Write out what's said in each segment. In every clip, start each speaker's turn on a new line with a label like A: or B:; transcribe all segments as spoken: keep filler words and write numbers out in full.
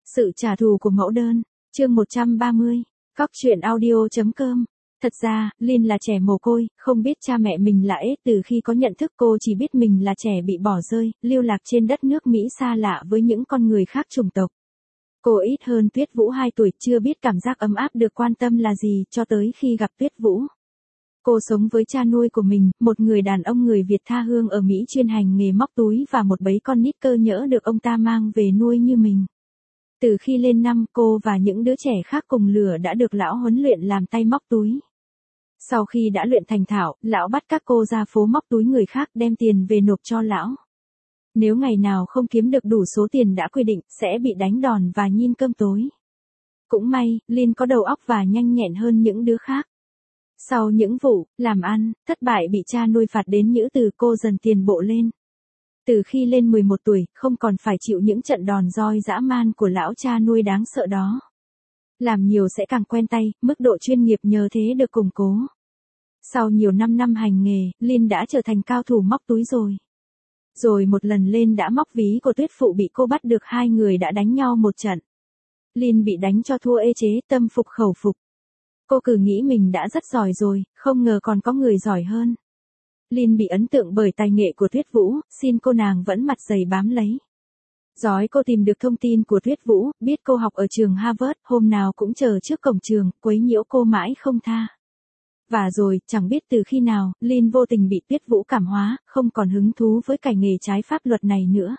A: Sự trả thù của mẫu đơn, chương một trăm ba mươi, Cóc truyện audio chấm com. Thật ra, Lin là trẻ mồ côi, không biết cha mẹ mình là ế. Từ khi có nhận thức cô chỉ biết mình là trẻ bị bỏ rơi, lưu lạc trên đất nước Mỹ xa lạ với những con người khác chủng tộc. Cô ít hơn Tuyết Vũ hai tuổi, chưa biết cảm giác ấm áp được quan tâm là gì cho tới khi gặp Tuyết Vũ. Cô sống với cha nuôi của mình, một người đàn ông người Việt tha hương ở Mỹ chuyên hành nghề móc túi và một bấy con nít cơ nhỡ được ông ta mang về nuôi như mình. Từ khi lên năm, cô và những đứa trẻ khác cùng lứa đã được lão huấn luyện làm tay móc túi. Sau khi đã luyện thành thạo, lão bắt các cô ra phố móc túi người khác đem tiền về nộp cho lão. Nếu ngày nào không kiếm được đủ số tiền đã quy định, sẽ bị đánh đòn và nhịn cơm tối. Cũng may, Lin có đầu óc và nhanh nhẹn hơn những đứa khác. Sau những vụ làm ăn thất bại bị cha nuôi phạt đến nhữ từ, cô dần tiền bộ lên. Từ khi lên mười một tuổi, không còn phải chịu những trận đòn roi dã man của lão cha nuôi đáng sợ đó. Làm nhiều sẽ càng quen tay, mức độ chuyên nghiệp nhờ thế được củng cố. Sau nhiều năm năm hành nghề, Lin đã trở thành cao thủ móc túi rồi. Rồi một lần lên đã móc ví của Tuyết Phụ bị cô bắt được, hai người đã đánh nhau một trận. Lin bị đánh cho thua ê chế, tâm phục khẩu phục. Cô cứ nghĩ mình đã rất giỏi rồi, không ngờ còn có người giỏi hơn. Lin bị ấn tượng bởi tài nghệ của Tuyết Vũ, xin cô nàng vẫn mặt dày bám lấy. Giói cô tìm được thông tin của Tuyết Vũ, biết cô học ở trường Harvard, hôm nào cũng chờ trước cổng trường, quấy nhiễu cô mãi không tha. Và rồi, chẳng biết từ khi nào, Lin vô tình bị Tuyết Vũ cảm hóa, không còn hứng thú với cái nghề trái pháp luật này nữa.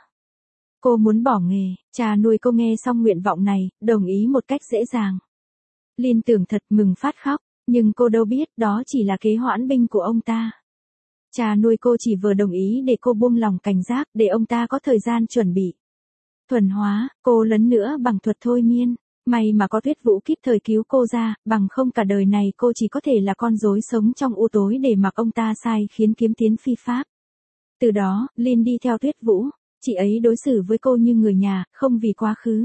A: Cô muốn bỏ nghề, cha nuôi cô nghe xong nguyện vọng này, đồng ý một cách dễ dàng. Lin tưởng thật mừng phát khóc, nhưng cô đâu biết đó chỉ là kế hoãn binh của ông ta. Cha nuôi cô chỉ vừa đồng ý để cô buông lòng cảnh giác, để ông ta có thời gian chuẩn bị. Thuần hóa, cô lấn nữa bằng thuật thôi miên. May mà có Tuyết Vũ kịp thời cứu cô ra, bằng không cả đời này cô chỉ có thể là con rối sống trong u tối để mặc ông ta sai khiến kiếm tiến phi pháp. Từ đó, Lin đi theo Tuyết Vũ, chị ấy đối xử với cô như người nhà, không vì quá khứ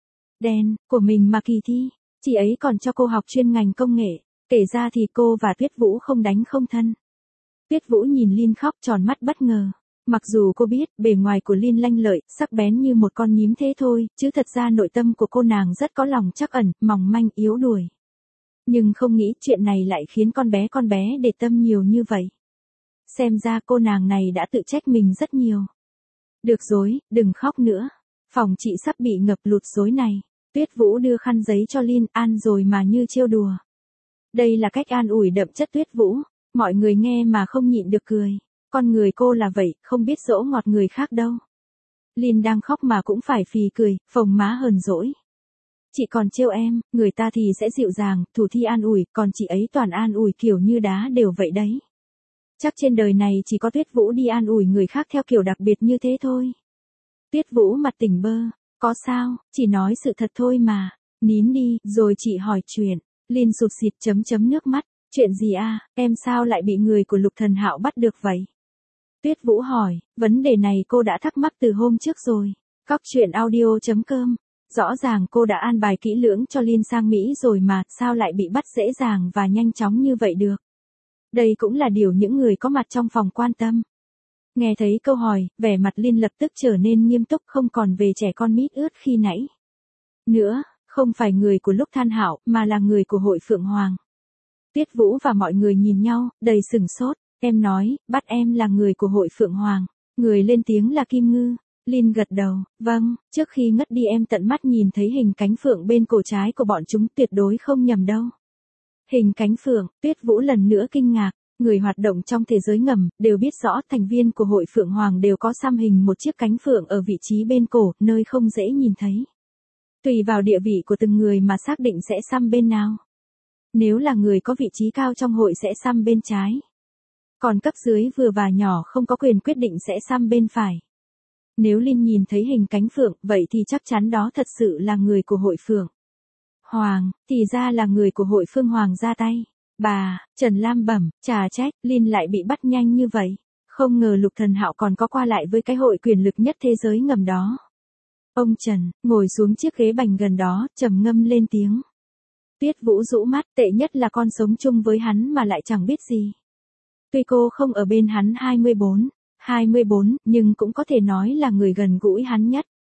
A: đen của mình mà kỳ thi. Chị ấy còn cho cô học chuyên ngành công nghệ, kể ra thì cô và Tuyết Vũ không đánh không thân. Tuyết Vũ nhìn Lin khóc tròn mắt bất ngờ. Mặc dù cô biết, bề ngoài của Lin lanh lợi, sắc bén như một con nhím thế thôi, chứ thật ra nội tâm của cô nàng rất có lòng trắc ẩn, mỏng manh yếu đuối. Nhưng không nghĩ chuyện này lại khiến con bé con bé để tâm nhiều như vậy. Xem ra cô nàng này đã tự trách mình rất nhiều. Được rồi, đừng khóc nữa. Phòng chị sắp bị ngập lụt rối này. Tuyết Vũ đưa khăn giấy cho Lin, an rồi mà như trêu đùa. Đây là cách an ủi đậm chất Tuyết Vũ, mọi người nghe mà không nhịn được cười. Con người cô là vậy, không biết dỗ ngọt người khác đâu. Lin đang khóc mà cũng phải phì cười, phồng má hờn dỗi. Chị còn trêu em, người ta thì sẽ dịu dàng, thủ thi an ủi, còn chị ấy toàn an ủi kiểu như đá đều vậy đấy. Chắc trên đời này chỉ có Tuyết Vũ đi an ủi người khác theo kiểu đặc biệt như thế thôi. Tuyết Vũ mặt tỉnh bơ, có sao, chỉ nói sự thật thôi mà, nín đi, rồi chị hỏi chuyện. Lin sụt sịt chấm chấm nước mắt, chuyện gì à, em sao lại bị người của Lục Thần Hạo bắt được vậy? Tuyết Vũ hỏi, vấn đề này cô đã thắc mắc từ hôm trước rồi. Cóc truyện audio chấm com. Rõ ràng cô đã an bài kỹ lưỡng cho Lin sang Mỹ rồi mà, sao lại bị bắt dễ dàng và nhanh chóng như vậy được? Đây cũng là điều những người có mặt trong phòng quan tâm. Nghe thấy câu hỏi, vẻ mặt Lin lập tức trở nên nghiêm túc, không còn về trẻ con mít ướt khi nãy. Nữa, không phải người của Lục Thần Hạo, mà là người của Hội Phượng Hoàng. Tuyết Vũ và mọi người nhìn nhau, đầy sừng sốt. Em nói, bắt em là người của Hội Phượng Hoàng. Người lên tiếng là Kim Ngư. Lin gật đầu, vâng, trước khi ngất đi em tận mắt nhìn thấy hình cánh phượng bên cổ trái của bọn chúng, tuyệt đối không nhầm đâu. Hình cánh phượng, Tuyết Vũ lần nữa kinh ngạc. Người hoạt động trong thế giới ngầm, đều biết rõ thành viên của Hội Phượng Hoàng đều có xăm hình một chiếc cánh phượng ở vị trí bên cổ, nơi không dễ nhìn thấy. Tùy vào địa vị của từng người mà xác định sẽ xăm bên nào. Nếu là người có vị trí cao trong hội sẽ xăm bên trái. Còn cấp dưới vừa và nhỏ không có quyền quyết định sẽ xăm bên phải. Nếu Lin nhìn thấy hình cánh phượng, vậy thì chắc chắn đó thật sự là người của Hội Phượng Hoàng, thì ra là người của Hội Phương Hoàng ra tay. Bà, Trần Lam bẩm, chà trách, Lin lại bị bắt nhanh như vậy. Không ngờ Lục Thần Hạo còn có qua lại với cái hội quyền lực nhất thế giới ngầm đó. Ông Trần, ngồi xuống chiếc ghế bành gần đó, trầm ngâm lên tiếng. Tuyết Vũ rũ mắt, tệ nhất là con sống chung với hắn mà lại chẳng biết gì. Tuy cô không ở bên hắn hai mươi bốn, hai mươi bốn, nhưng cũng có thể nói là người gần gũi hắn nhất.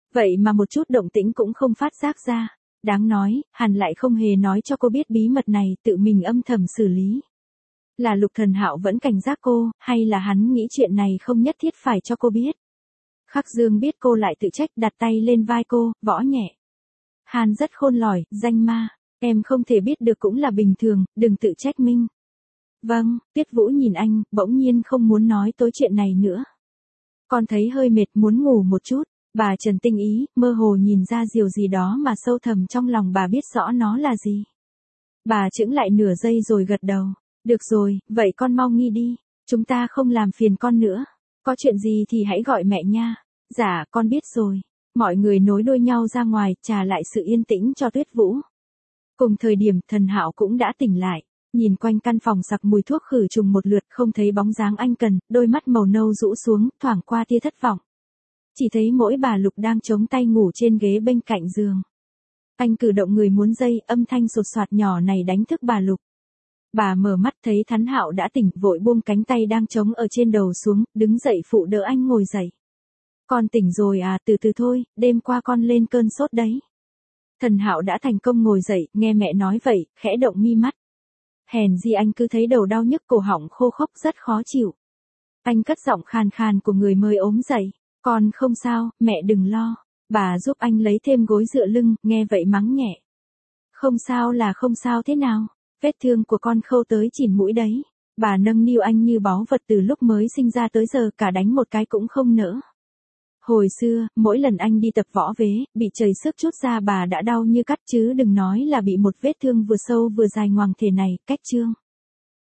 A: Vậy mà một chút động tĩnh cũng không phát giác ra. Đáng nói, hắn lại không hề nói cho cô biết bí mật này, tự mình âm thầm xử lý. Là Lục Thần Hạo vẫn cảnh giác cô, hay là hắn nghĩ chuyện này không nhất thiết phải cho cô biết. Khắc Dương biết cô lại tự trách, đặt tay lên vai cô, võ nhẹ. Hàn rất khôn lỏi, danh ma, em không thể biết được cũng là bình thường, đừng tự trách mình. Vâng, Tuyết Vũ nhìn anh, bỗng nhiên không muốn nói tối chuyện này nữa. Con thấy hơi mệt muốn ngủ một chút, bà Trần tinh ý, mơ hồ nhìn ra điều gì đó mà sâu thẳm trong lòng bà biết rõ nó là gì. Bà chững lại nửa giây rồi gật đầu, được rồi, vậy con mau nghi đi, chúng ta không làm phiền con nữa, có chuyện gì thì hãy gọi mẹ nha. Dạ, con biết rồi. Mọi người nối đuôi nhau ra ngoài, trả lại sự yên tĩnh cho Tuyết Vũ. Cùng thời điểm, Thần Hạo cũng đã tỉnh lại, nhìn quanh căn phòng sặc mùi thuốc khử trùng một lượt, không thấy bóng dáng anh Cần, đôi mắt màu nâu rũ xuống, thoảng qua tia thất vọng. Chỉ thấy mỗi bà Lục đang chống tay ngủ trên ghế bên cạnh giường. Anh cử động người muốn dây, âm thanh sột soạt nhỏ này đánh thức bà Lục. Bà mở mắt thấy Thắn Hạo đã tỉnh, vội buông cánh tay đang chống ở trên đầu xuống, đứng dậy phụ đỡ anh ngồi dậy. Con tỉnh rồi à, từ từ thôi, đêm qua con lên cơn sốt đấy. Thần Hạo đã thành công ngồi dậy, nghe mẹ nói vậy, khẽ động mi mắt. Hèn gì anh cứ thấy đầu đau nhức, cổ họng khô khốc rất khó chịu. Anh cất giọng khàn khàn của người mới ốm dậy. Con không sao, mẹ đừng lo. Bà giúp anh lấy thêm gối dựa lưng, nghe vậy mắng nhẹ. Không sao là không sao thế nào, vết thương của con khâu tới chỉn mũi đấy. Bà nâng niu anh như báu vật từ lúc mới sinh ra tới giờ, cả đánh một cái cũng không nỡ. Hồi xưa, mỗi lần anh đi tập võ vế, bị chảy xước chút ra bà đã đau như cắt chứ đừng nói là bị một vết thương vừa sâu vừa dài ngoằng thể này, cách trương.